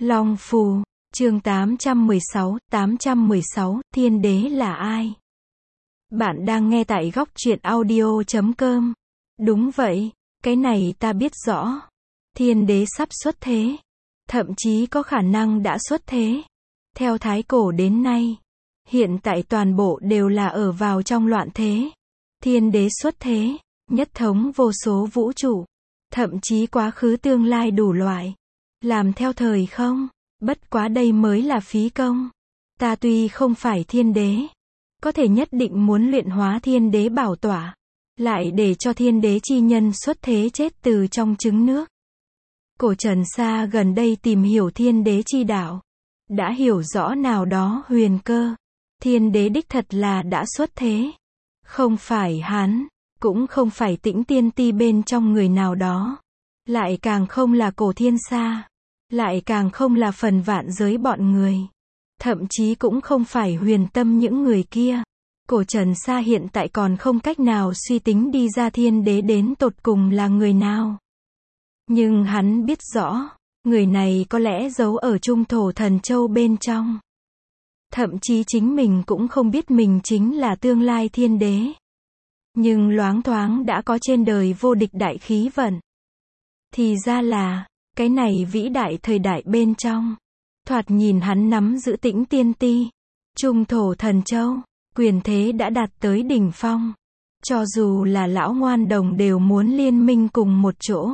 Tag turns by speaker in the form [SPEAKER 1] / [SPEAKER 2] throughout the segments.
[SPEAKER 1] Long Phù, chương 816, Thiên Đế là ai? Bạn đang nghe tại góc truyện audio.com. Đúng vậy, cái này ta biết rõ. Thiên Đế sắp xuất thế. Thậm chí có khả năng đã xuất thế. Theo Thái Cổ đến nay, hiện tại toàn bộ đều là ở vào trong loạn thế. Thiên Đế xuất thế, nhất thống vô số vũ trụ. Thậm chí quá khứ tương lai đủ loại. Làm theo thời không? Bất quá đây mới là phí công. Ta tuy không phải thiên đế, có thể nhất định muốn luyện hóa thiên đế bảo tỏa, lại để cho thiên đế chi nhân xuất thế chết từ trong trứng nước. Cổ Trần Sa gần đây tìm hiểu thiên đế chi đạo, đã hiểu rõ nào đó huyền cơ. Thiên đế đích thật là đã xuất thế. Không phải hắn, cũng không phải Tĩnh Tiên Ti bên trong người nào đó. Lại càng không là Cổ Thiên Sa. Lại càng không là phần vạn giới bọn người. Thậm chí cũng không phải Huyền Tâm những người kia. Cổ Trần Sa hiện tại còn không cách nào suy tính đi ra thiên đế đến tột cùng là người nào. Nhưng hắn biết rõ, người này có lẽ giấu ở Trung Thổ Thần Châu bên trong. Thậm chí chính mình cũng không biết mình chính là tương lai thiên đế. Nhưng loáng thoáng đã có trên đời vô địch đại khí vận. Thì ra là, cái này vĩ đại thời đại bên trong. Thoạt nhìn hắn nắm giữ Tĩnh Tiên Ti, Trung Thổ Thần Châu, quyền thế đã đạt tới đỉnh phong. Cho dù là lão ngoan đồng đều muốn liên minh cùng một chỗ,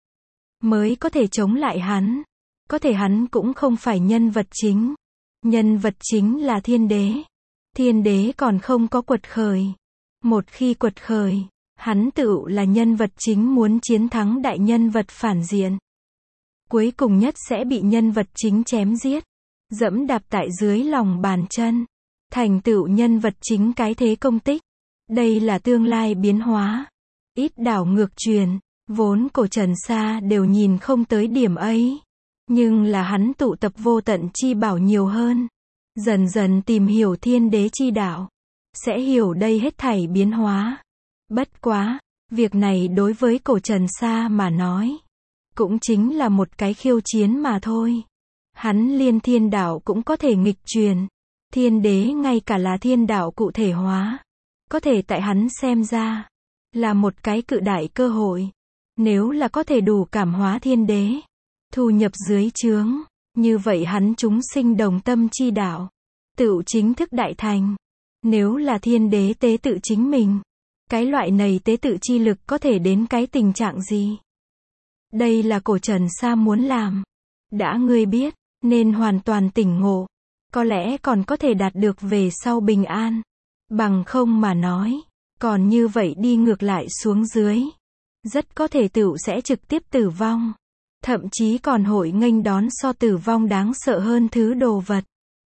[SPEAKER 1] mới có thể chống lại hắn. Có thể hắn cũng không phải nhân vật chính. Nhân vật chính là thiên đế. Thiên đế còn không có quật khởi. Một khi quật khởi, hắn tự là nhân vật chính muốn chiến thắng đại nhân vật phản diện. Cuối cùng nhất sẽ bị nhân vật chính chém giết, dẫm đạp tại dưới lòng bàn chân, thành tựu nhân vật chính cái thế công tích. Đây là tương lai biến hóa, ít đảo ngược truyền, vốn Cổ Trần Sa đều nhìn không tới điểm ấy. Nhưng là hắn tụ tập vô tận chi bảo nhiều hơn, dần dần tìm hiểu thiên đế chi đạo, sẽ hiểu đây hết thảy biến hóa. Bất quá, việc này đối với Cổ Trần Sa mà nói, cũng chính là một cái khiêu chiến mà thôi. Hắn liên thiên đạo cũng có thể nghịch truyền. Thiên đế ngay cả là thiên đạo cụ thể hóa. Có thể tại hắn xem ra, là một cái cự đại cơ hội. Nếu là có thể đủ cảm hóa thiên đế, thu nhập dưới trướng, như vậy hắn chúng sinh đồng tâm chi đạo, tự chính thức đại thành. Nếu là thiên đế tế tự chính mình, cái loại này tế tự chi lực có thể đến cái tình trạng gì? Đây là Cổ Trần Sa muốn làm. Đã ngươi biết, nên hoàn toàn tỉnh ngộ. Có lẽ còn có thể đạt được về sau bình an. Bằng không mà nói, còn như vậy đi ngược lại xuống dưới, rất có thể tựu sẽ trực tiếp tử vong. Thậm chí còn hội nghênh đón so tử vong đáng sợ hơn thứ đồ vật.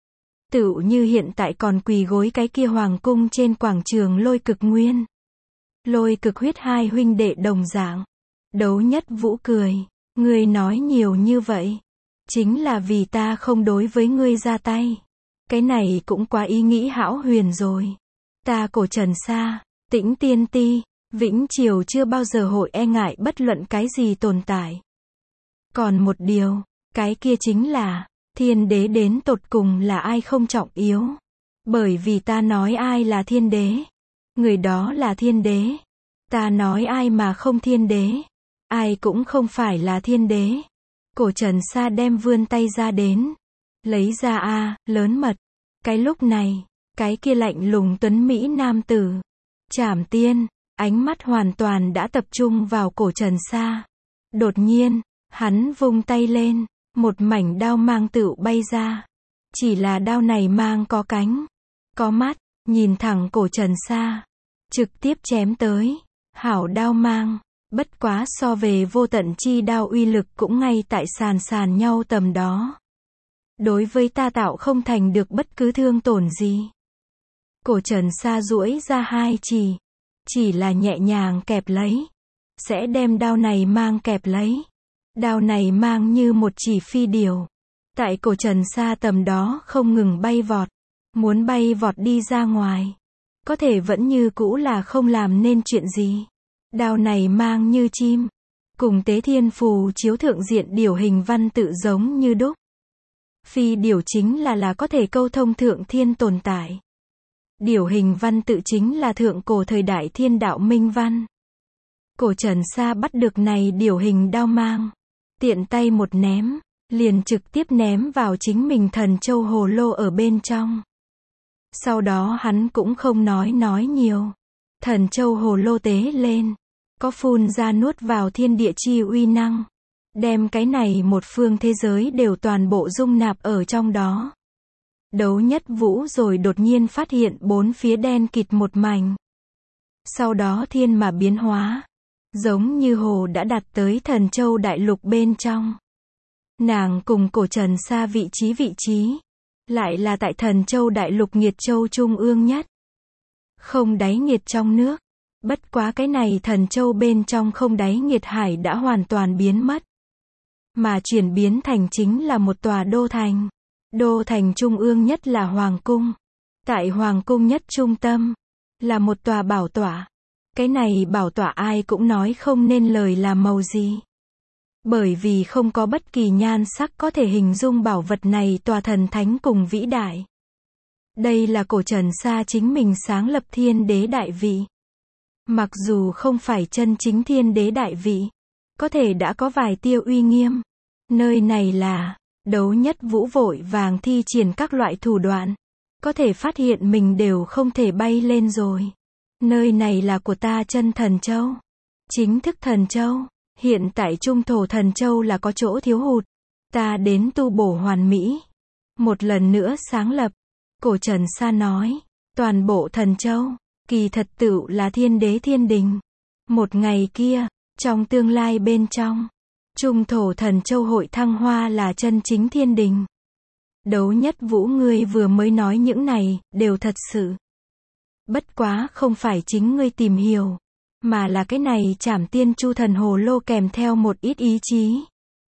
[SPEAKER 1] Tựu như hiện tại còn quỳ gối cái kia hoàng cung trên quảng trường Lôi Cực Nguyên. Lôi Cực Huyết hai huynh đệ đồng dạng. Đấu Nhất Vũ cười, ngươi nói nhiều như vậy, chính là vì ta không đối với ngươi ra tay. Cái này cũng quá ý nghĩ hão huyền rồi. Ta Cổ Trần Sa, Tĩnh Tiên Ti, vĩnh triều chưa bao giờ hội e ngại bất luận cái gì tồn tại. Còn một điều, cái kia chính là, thiên đế đến tột cùng là ai không trọng yếu. Bởi vì ta nói ai là thiên đế, người đó là thiên đế. Ta nói ai mà không thiên đế, ai cũng không phải là thiên đế. Cổ Trần Sa đem vươn tay ra đến, lấy ra lớn mật. Cái lúc này, cái kia lạnh lùng tuấn Mỹ nam tử, Trảm Tiên, ánh mắt hoàn toàn đã tập trung vào Cổ Trần Sa. Đột nhiên, hắn vung tay lên, một mảnh đao mang tựu bay ra. Chỉ là đao này mang có cánh, có mắt, nhìn thẳng Cổ Trần Sa, trực tiếp chém tới. Hảo đao mang, bất quá so về vô tận chi đao uy lực cũng ngay tại sàn nhau tầm đó. Đối với ta tạo không thành được bất cứ thương tổn gì. Cổ Trần Sa duỗi ra hai chỉ là nhẹ nhàng kẹp lấy, sẽ đem đao này mang kẹp lấy. Đao này mang như một chỉ phi điểu, tại Cổ Trần Sa tầm đó không ngừng bay vọt, muốn bay vọt đi ra ngoài. Có thể vẫn như cũ là không làm nên chuyện gì. Đao này mang như chim, cùng Tế Thiên Phù chiếu thượng diện điểu hình văn tự giống như đúc. Phi điểu chính là có thể câu thông thượng thiên tồn tại. Điểu hình văn tự chính là thượng cổ thời đại thiên đạo minh văn. Cổ Trần Sa bắt được này điểu hình đao mang, tiện tay một ném, liền trực tiếp ném vào chính mình thần châu hồ lô ở bên trong. Sau đó hắn cũng không nói nhiều. Thần châu hồ lô tế lên, có phun ra nuốt vào thiên địa chi uy năng, đem cái này một phương thế giới đều toàn bộ dung nạp ở trong đó. Đấu Nhất Vũ rồi đột nhiên phát hiện bốn phía đen kịt một mảnh. Sau đó thiên mà biến hóa, giống như hồ đã đặt tới thần châu đại lục bên trong. Nàng cùng Cổ Trần Sa vị trí, lại là tại thần châu đại lục Nghiệt Châu trung ương nhất. Không đáy nghiệt trong nước. Bất quá cái này thần châu bên trong không đáy nghiệt hải đã hoàn toàn biến mất. Mà chuyển biến thành chính là một tòa đô thành. Đô thành trung ương nhất là Hoàng cung. Tại Hoàng cung nhất trung tâm, là một tòa bảo tọa. Cái này bảo tọa ai cũng nói không nên lời là màu gì. Bởi vì không có bất kỳ nhan sắc có thể hình dung bảo vật này tòa thần thánh cùng vĩ đại. Đây là Cổ Trần Sa chính mình sáng lập thiên đế đại vị. Mặc dù không phải chân chính thiên đế đại vị, có thể đã có vài tia uy nghiêm. Nơi này là, Đấu Nhất Vũ vội vàng thi triển các loại thủ đoạn. Có thể phát hiện mình đều không thể bay lên rồi. Nơi này là của ta chân thần châu. Chính thức thần châu. Hiện tại trung thổ thần châu là có chỗ thiếu hụt. Ta đến tu bổ hoàn mỹ. Một lần nữa sáng lập. Cổ Trần Sa nói. Toàn bộ thần châu, kỳ thật tựu là thiên đế thiên đình. Một ngày kia, trong tương lai bên trong, trung thổ thần châu hội thăng hoa là chân chính thiên đình. Đấu Nhất Vũ ngươi vừa mới nói những này, đều thật sự. Bất quá không phải chính ngươi tìm hiểu, mà là cái này Trảm Tiên Chu Thần Hồ Lô kèm theo một ít ý chí.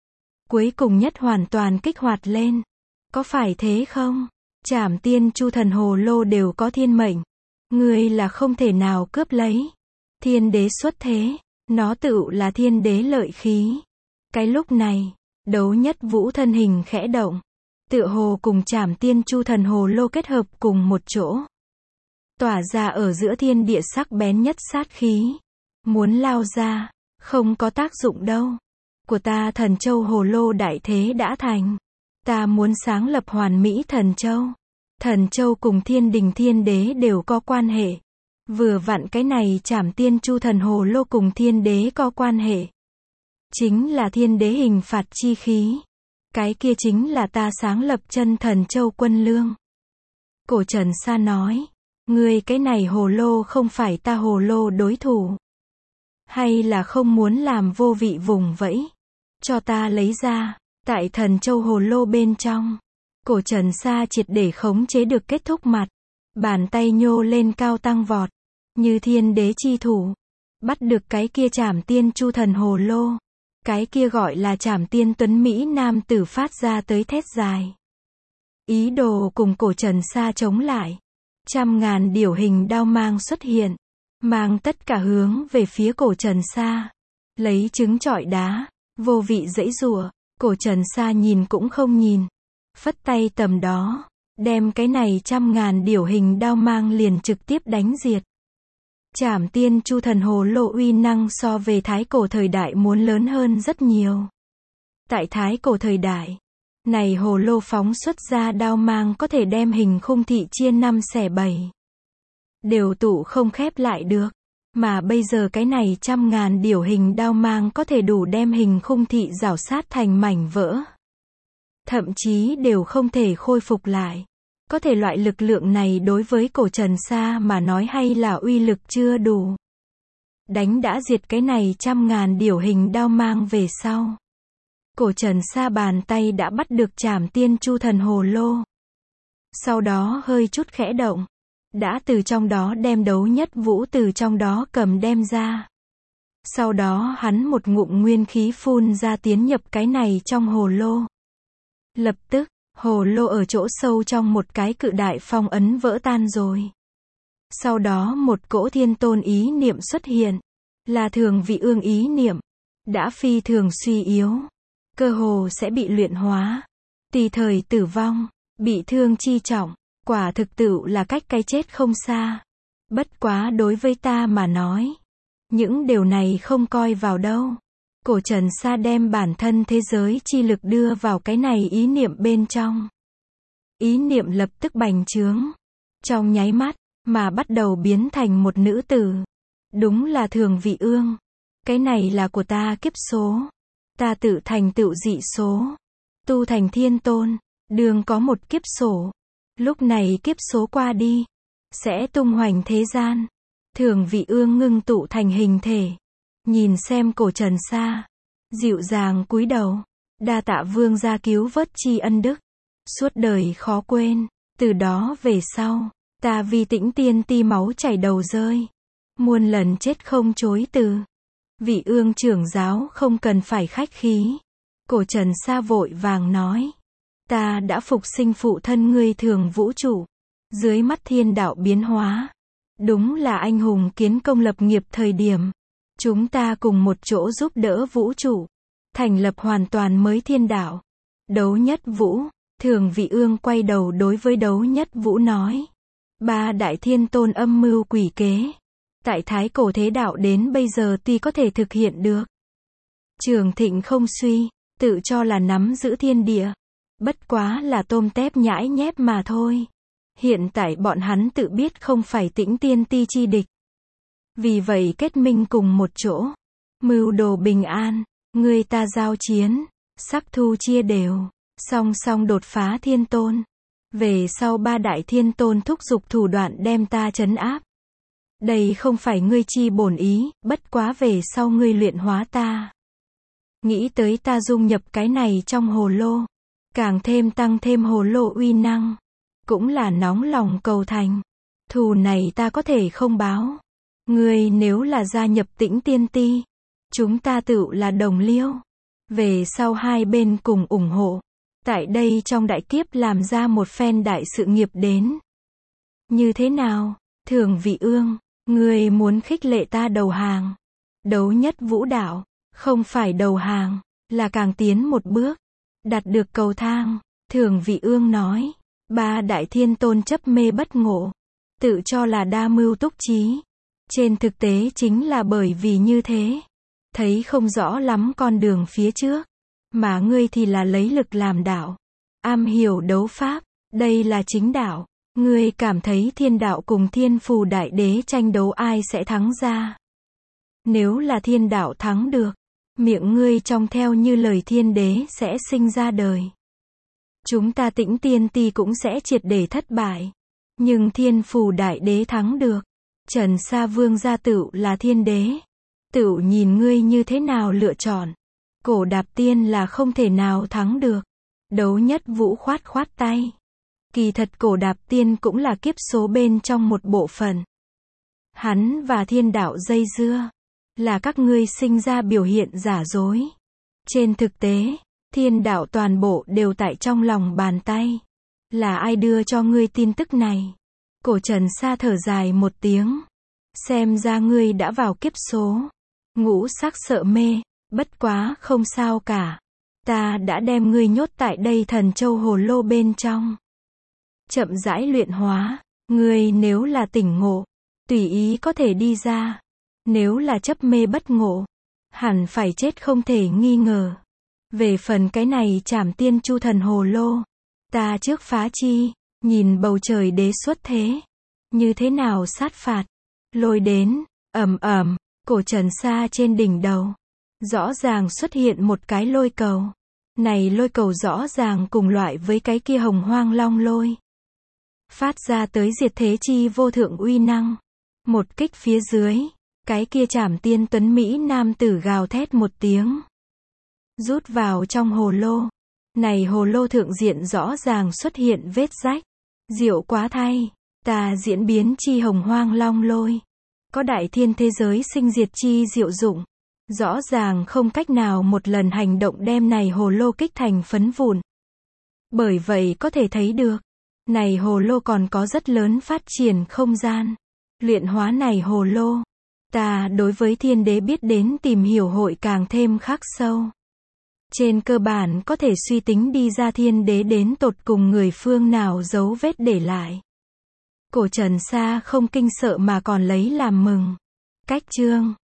[SPEAKER 1] Cuối cùng nhất hoàn toàn kích hoạt lên. Có phải thế không? Trảm Tiên Chu Thần Hồ Lô đều có thiên mệnh. Ngươi là không thể nào cướp lấy. Thiên đế xuất thế, nó tựu là thiên đế lợi khí. Cái lúc này, Đấu Nhất Vũ thân hình khẽ động, tựa hồ cùng Trảm Tiên Chu Thần Hồ Lô kết hợp cùng một chỗ. Tỏa ra ở giữa thiên địa sắc bén nhất sát khí. Muốn lao ra, không có tác dụng đâu. Của ta thần châu hồ lô đại thế đã thành. Ta muốn sáng lập hoàn mỹ thần châu. Thần châu cùng thiên đình thiên đế đều có quan hệ. Vừa vặn cái này Trảm Tiên Chu Thần Hồ Lô cùng thiên đế có quan hệ. Chính là thiên đế hình phạt chi khí. Cái kia chính là ta sáng lập chân thần châu Quân Lương. Cổ Trần Sa nói. Ngươi cái này hồ lô không phải ta hồ lô đối thủ. Hay là không muốn làm vô vị vùng vẫy. Cho ta lấy ra. Tại thần châu hồ lô bên trong. Cổ Trần Sa triệt để khống chế được kết thúc mặt. Bàn tay nhô lên cao tăng vọt. Như thiên đế chi thủ. Bắt được cái kia Trảm Tiên Chu Thần Hồ Lô. Cái kia gọi là Trảm Tiên Tuấn Mỹ nam tử phát ra tới thét dài. Ý đồ cùng Cổ Trần Sa chống lại. Trăm ngàn điểu hình đao mang xuất hiện. Mang tất cả hướng về phía Cổ Trần Sa. Lấy trứng trọi đá. Vô vị giãy giụa. Cổ Trần Sa nhìn cũng không nhìn. Phất tay tầm đó. Đem cái này trăm ngàn điểu hình đao mang liền trực tiếp đánh diệt. Trảm Tiên Chu Thần Hồ Lô uy năng so về thái cổ thời đại muốn lớn hơn rất nhiều. Tại thái cổ thời đại, này hồ lô phóng xuất ra đao mang có thể đem hình khung thị chia 5 xẻ 7. Đều tụ không khép lại được. Mà bây giờ cái này trăm ngàn điểu hình đao mang có thể đủ đem hình khung thị rảo sát thành mảnh vỡ. Thậm chí đều không thể khôi phục lại. Có thể loại lực lượng này đối với Cổ Trần Sa mà nói hay là uy lực chưa đủ. Đánh đã diệt cái này trăm ngàn điểu hình đao mang về sau. Cổ Trần Sa bàn tay đã bắt được Trảm Tiên Chu Thần Hồ Lô. Sau đó hơi chút khẽ động. Đã từ trong đó đem Đấu Nhất Vũ từ trong đó cầm đem ra. Sau đó hắn một ngụm nguyên khí phun ra tiến nhập cái này trong hồ lô. Lập tức, hồ lô ở chỗ sâu trong một cái cự đại phong ấn vỡ tan rồi. Sau đó một cỗ thiên tôn ý niệm xuất hiện. Là thường vị ương ý niệm. Đã phi thường suy yếu. Cơ hồ sẽ bị luyện hóa. Tùy thời tử vong, bị thương chi trọng, quả thực tựu là cách cái chết không xa. Bất quá đối với ta mà nói, những điều này không coi vào đâu. Cổ Trần Sa đem bản thân thế giới chi lực đưa vào cái này ý niệm bên trong. Ý niệm lập tức bành trướng. Trong nháy mắt, mà bắt đầu biến thành một nữ tử. Đúng là Thường Vị Ương. Cái này là của ta kiếp số. Ta tự thành tựu dị số. Tu thành thiên tôn. Đường có một kiếp sổ. Lúc này kiếp số qua đi. Sẽ tung hoành thế gian. Thường Vị Ương ngưng tụ thành hình thể. Nhìn xem Cổ Trần Sa. Dịu dàng cúi đầu. Đa tạ vương gia cứu vớt tri ân đức. Suốt đời khó quên. Từ đó về sau, ta vì Tĩnh Tiên Ti máu chảy đầu rơi. Muôn lần chết không chối từ. Vị Ương trưởng giáo không cần phải khách khí. Cổ Trần Sa vội vàng nói. Ta đã phục sinh phụ thân ngươi Thường vũ trụ. Dưới mắt thiên đạo biến hóa. Đúng là anh hùng kiến công lập nghiệp thời điểm. Chúng ta cùng một chỗ giúp đỡ vũ trụ. Thành lập hoàn toàn mới thiên đạo. Đấu Nhất Vũ. Thường Vị Ương quay đầu đối với Đấu Nhất Vũ nói. Ba đại thiên tôn âm mưu quỷ kế. Tại thái cổ thế đạo đến bây giờ tuy có thể thực hiện được. Trường thịnh không suy, tự cho là nắm giữ thiên địa. Bất quá là tôm tép nhãi nhép mà thôi. Hiện tại bọn hắn tự biết không phải Tĩnh Tiên Ti chi địch. Vì vậy kết minh cùng một chỗ. Mưu đồ bình an, người ta giao chiến, sắc thu chia đều. Song song đột phá thiên tôn. Về sau ba đại thiên tôn thúc giục thủ đoạn đem ta trấn áp. Đây không phải ngươi chi bổn ý, bất quá về sau ngươi luyện hóa ta. Nghĩ tới ta dung nhập cái này trong hồ lô. Càng thêm tăng thêm hồ lô uy năng. Cũng là nóng lòng cầu thành. Thù này ta có thể không báo. Ngươi nếu là gia nhập Tĩnh Tiên Ti. Chúng ta tự là đồng liêu. Về sau hai bên cùng ủng hộ. Tại đây trong đại kiếp làm ra một phen đại sự nghiệp đến. Như thế nào, Thường Vị Ương, ngươi muốn khích lệ ta đầu hàng. Đấu Nhất Vũ đạo, không phải đầu hàng, là càng tiến một bước. Đạt được cầu thang, Thường Vị Ương nói. Ba đại thiên tôn chấp mê bất ngộ. Tự cho là đa mưu túc trí. Trên thực tế chính là bởi vì như thế. Thấy không rõ lắm con đường phía trước. Mà ngươi thì là lấy lực làm đạo. Am hiểu đấu pháp. Đây là chính đạo. Ngươi cảm thấy thiên đạo cùng thiên phù đại đế tranh đấu ai sẽ thắng ra. Nếu là thiên đạo thắng được. Miệng ngươi trong theo như lời thiên đế sẽ sinh ra đời. Chúng ta Tĩnh Tiên Ti cũng sẽ triệt để thất bại. Nhưng thiên phù đại đế thắng được. Trần Sa Vương gia tựu là thiên đế. Tựu nhìn ngươi như thế nào lựa chọn. Cổ Đạp Tiên là không thể nào thắng được. Đấu Nhất Vũ khoát khoát tay. Kỳ thật Cổ Đạp Tiên cũng là kiếp số bên trong một bộ phận. Hắn và thiên đạo dây dưa. Là các ngươi sinh ra biểu hiện giả dối. Trên thực tế, thiên đạo toàn bộ đều tại trong lòng bàn tay. Là ai đưa cho ngươi tin tức này? Cổ Trần Sa thở dài một tiếng. Xem ra ngươi đã vào kiếp số. Ngũ sắc sợ mê. Bất quá không sao cả. Ta đã đem ngươi nhốt tại đây thần châu hồ lô bên trong. Chậm rãi luyện hóa. Ngươi nếu là tỉnh ngộ. Tùy ý có thể đi ra. Nếu là chấp mê bất ngộ. Hẳn phải chết không thể nghi ngờ. Về phần cái này Trảm Tiên Chu thần hồ lô. Ta trước phá chi. Nhìn bầu trời đế xuất thế. Như thế nào sát phạt. Lôi đến. Ầm ầm. Cổ Trần Sa trên đỉnh đầu. Rõ ràng xuất hiện một cái lôi cầu. Này lôi cầu rõ ràng cùng loại với cái kia Hồng Hoang Long lôi. Phát ra tới diệt thế chi vô thượng uy năng. Một kích phía dưới. Cái kia Trảm Tiên tuấn Mỹ nam tử gào thét một tiếng. Rút vào trong hồ lô. Này hồ lô thượng diện rõ ràng xuất hiện vết rách. Diệu quá thay. Ta diễn biến chi Hồng Hoang Long lôi. Có đại thiên thế giới sinh diệt chi diệu dụng. Rõ ràng không cách nào một lần hành động đem này hồ lô kích thành phấn vụn. Bởi vậy có thể thấy được. Này hồ lô còn có rất lớn phát triển không gian. Luyện hóa này hồ lô. Ta đối với thiên đế biết đến tìm hiểu hội càng thêm khắc sâu. Trên cơ bản có thể suy tính đi ra thiên đế đến tột cùng người phương nào dấu vết để lại. Cổ Trần Sa không kinh sợ mà còn lấy làm mừng. Cách chương